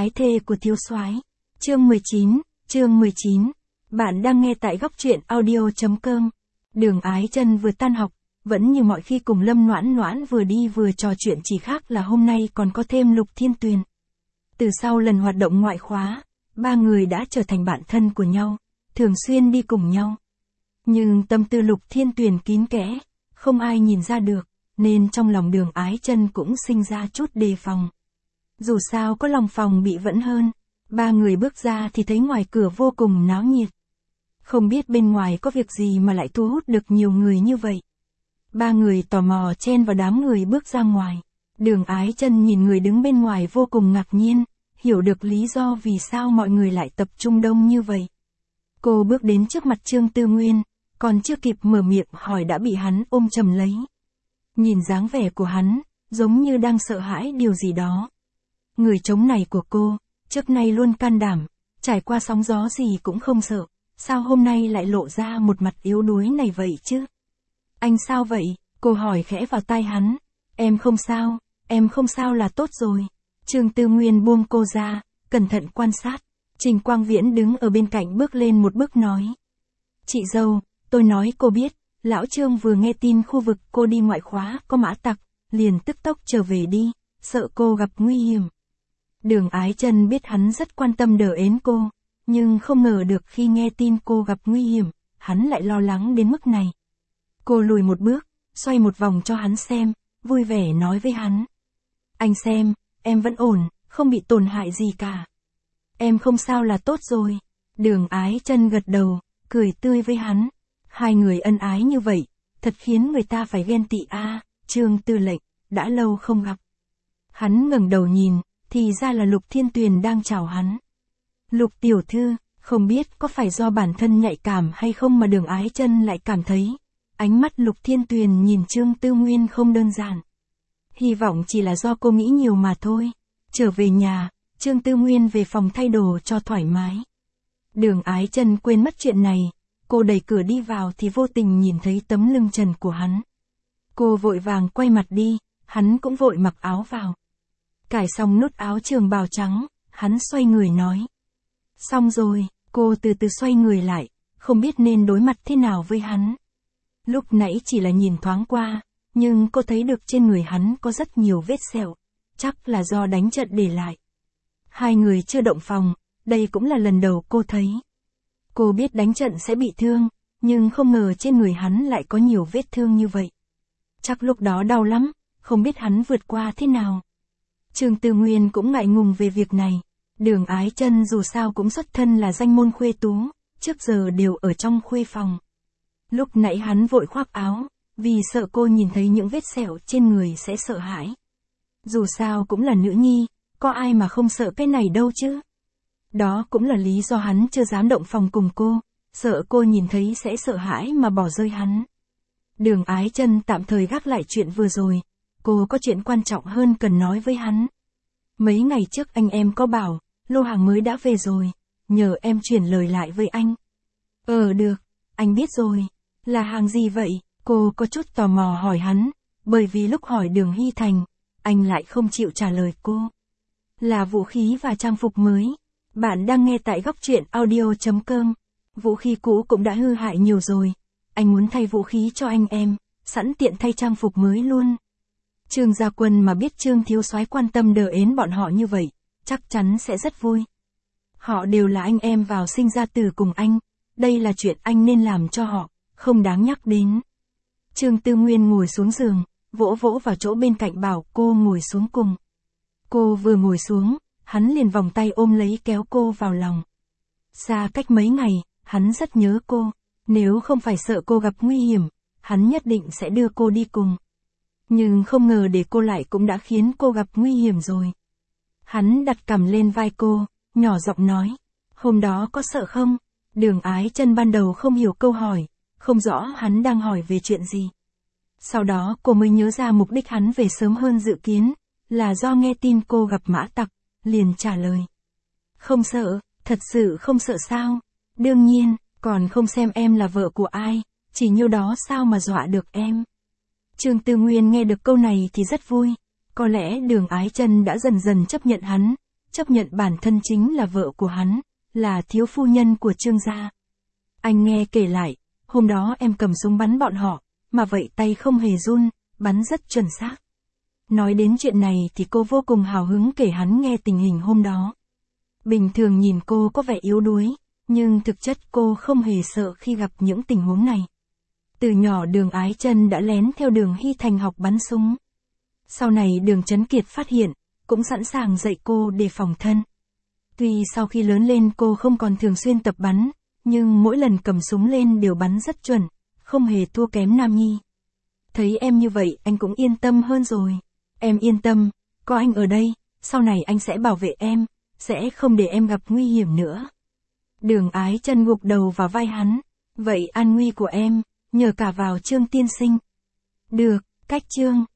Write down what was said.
Ái thê của thiếu soái. Chương 19. Bạn đang nghe tại góc truyện audio.com. Đường Ái Chân vừa tan học, vẫn như mọi khi cùng Lâm Noãn Noãn vừa đi vừa trò chuyện, chỉ khác là hôm nay còn có thêm Lục Thiên Tuyền. Từ sau lần hoạt động ngoại khóa, ba người đã trở thành bạn thân của nhau, thường xuyên đi cùng nhau. Nhưng tâm tư Lục Thiên Tuyền kín kẽ, không ai nhìn ra được, nên trong lòng Đường Ái Chân cũng sinh ra chút đề phòng. Dù sao có lòng phòng bị vẫn hơn. Ba người bước ra thì thấy ngoài cửa vô cùng náo nhiệt. Không biết bên ngoài có việc gì mà lại thu hút được nhiều người như vậy. Ba người tò mò chen vào đám người bước ra ngoài. Đường Ái Chân nhìn người đứng bên ngoài vô cùng ngạc nhiên, hiểu được lý do vì sao mọi người lại tập trung đông như vậy. Cô bước đến trước mặt Trương Tư Nguyên, còn chưa kịp mở miệng hỏi đã bị hắn ôm chầm lấy. Nhìn dáng vẻ của hắn, giống như đang sợ hãi điều gì đó. Người chồng này của cô, trước nay luôn can đảm, trải qua sóng gió gì cũng không sợ, sao hôm nay lại lộ ra một mặt yếu đuối này vậy chứ? Anh sao vậy? Cô hỏi khẽ vào tai hắn. Em không sao là tốt rồi. Trương Tư Nguyên buông cô ra, cẩn thận quan sát. Trình Quang Viễn đứng ở bên cạnh bước lên một bước nói. Chị dâu, tôi nói cô biết, lão Trương vừa nghe tin khu vực cô đi ngoại khóa có mã tặc, liền tức tốc trở về đi, sợ cô gặp nguy hiểm. Đường Ái Chân biết hắn rất quan tâm đỡ ến cô, nhưng không ngờ được khi nghe tin cô gặp nguy hiểm, hắn lại lo lắng đến mức này. Cô lùi một bước, xoay một vòng cho hắn xem, vui vẻ nói với hắn. Anh xem, em vẫn ổn, không bị tổn hại gì cả. Em không sao là tốt rồi. Đường Ái Chân gật đầu, cười tươi với hắn. Hai người ân ái như vậy, thật khiến người ta phải ghen tị a. Trương Tư Lệnh, đã lâu không gặp. Hắn ngẩng đầu nhìn, thì ra là Lục Thiên Tuyền đang chào hắn. Lục tiểu thư, không biết có phải do bản thân nhạy cảm hay không mà Đường Ái Chân lại cảm thấy, ánh mắt Lục Thiên Tuyền nhìn Trương Tư Nguyên không đơn giản. Hy vọng chỉ là do cô nghĩ nhiều mà thôi. Trở về nhà, Trương Tư Nguyên về phòng thay đồ cho thoải mái. Đường Ái Chân quên mất chuyện này, cô đẩy cửa đi vào thì vô tình nhìn thấy tấm lưng trần của hắn. Cô vội vàng quay mặt đi, hắn cũng vội mặc áo vào. Cài xong nút áo trường bào trắng, hắn xoay người nói. Xong rồi, cô từ từ xoay người lại, không biết nên đối mặt thế nào với hắn. Lúc nãy chỉ là nhìn thoáng qua, nhưng cô thấy được trên người hắn có rất nhiều vết sẹo, chắc là do đánh trận để lại. Hai người chưa động phòng, đây cũng là lần đầu cô thấy. Cô biết đánh trận sẽ bị thương, nhưng không ngờ trên người hắn lại có nhiều vết thương như vậy. Chắc lúc đó đau lắm, không biết hắn vượt qua thế nào. Trương Tư Nguyên cũng ngại ngùng về việc này. Đường Ái Chân dù sao cũng xuất thân là danh môn khuê tú, trước giờ đều ở trong khuê phòng. Lúc nãy hắn vội khoác áo, vì sợ cô nhìn thấy những vết sẹo trên người sẽ sợ hãi. Dù sao cũng là nữ nhi, có ai mà không sợ cái này đâu chứ. Đó cũng là lý do hắn chưa dám động phòng cùng cô, sợ cô nhìn thấy sẽ sợ hãi mà bỏ rơi hắn. Đường Ái Chân tạm thời gác lại chuyện vừa rồi, cô có chuyện quan trọng hơn cần nói với hắn. Mấy ngày trước anh em có bảo, lô hàng mới đã về rồi, nhờ em chuyển lời lại với anh. Được, anh biết rồi. Là hàng gì vậy? Cô có chút tò mò hỏi hắn, bởi vì lúc hỏi Đường Hy Thành, anh lại không chịu trả lời cô. Là vũ khí và trang phục mới. Bạn đang nghe tại góc truyện audio.com. Vũ khí cũ cũng đã hư hại nhiều rồi, anh muốn thay vũ khí cho anh em, sẵn tiện thay trang phục mới luôn. Trương Gia Quân mà biết Trương thiếu soái quan tâm đỡ ến bọn họ như vậy, chắc chắn sẽ rất vui. Họ đều là anh em vào sinh ra tử cùng anh, đây là chuyện anh nên làm cho họ, không đáng nhắc đến. Trương Tư Nguyên ngồi xuống giường, vỗ vỗ vào chỗ bên cạnh bảo cô ngồi xuống cùng. Cô vừa ngồi xuống, hắn liền vòng tay ôm lấy kéo cô vào lòng. Xa cách mấy ngày, hắn rất nhớ cô, nếu không phải sợ cô gặp nguy hiểm, hắn nhất định sẽ đưa cô đi cùng. Nhưng không ngờ để cô lại cũng đã khiến cô gặp nguy hiểm rồi. Hắn đặt cằm lên vai cô, nhỏ giọng nói, hôm đó có sợ không? Đường Ái Chân ban đầu không hiểu câu hỏi, không rõ hắn đang hỏi về chuyện gì. Sau đó cô mới nhớ ra mục đích hắn về sớm hơn dự kiến, là do nghe tin cô gặp mã tặc, liền trả lời. Không sợ, thật sự không sợ sao? Đương nhiên, còn không xem em là vợ của ai, chỉ nhiêu đó sao mà dọa được em. Trương Tư Nguyên nghe được câu này thì rất vui, có lẽ Đường Ái Chân đã dần dần chấp nhận hắn, chấp nhận bản thân chính là vợ của hắn, là thiếu phu nhân của Trương gia. Anh nghe kể lại, hôm đó em cầm súng bắn bọn họ, mà vậy tay không hề run, bắn rất chuẩn xác. Nói đến chuyện này thì cô vô cùng hào hứng kể hắn nghe tình hình hôm đó. Bình thường nhìn cô có vẻ yếu đuối, nhưng thực chất cô không hề sợ khi gặp những tình huống này. Từ nhỏ Đường Ái Chân đã lén theo Đường Hy Thành học bắn súng. Sau này Đường Chấn Kiệt phát hiện, cũng sẵn sàng dạy cô để phòng thân. Tuy sau khi lớn lên cô không còn thường xuyên tập bắn, nhưng mỗi lần cầm súng lên đều bắn rất chuẩn, không hề thua kém Nam Nhi. Thấy em như vậy anh cũng yên tâm hơn rồi. Em yên tâm, có anh ở đây, sau này anh sẽ bảo vệ em, sẽ không để em gặp nguy hiểm nữa. Đường Ái Chân gục đầu vào vai hắn. Vậy an nguy của em, nhờ cả vào Trương tiên sinh. Được, cách Trương.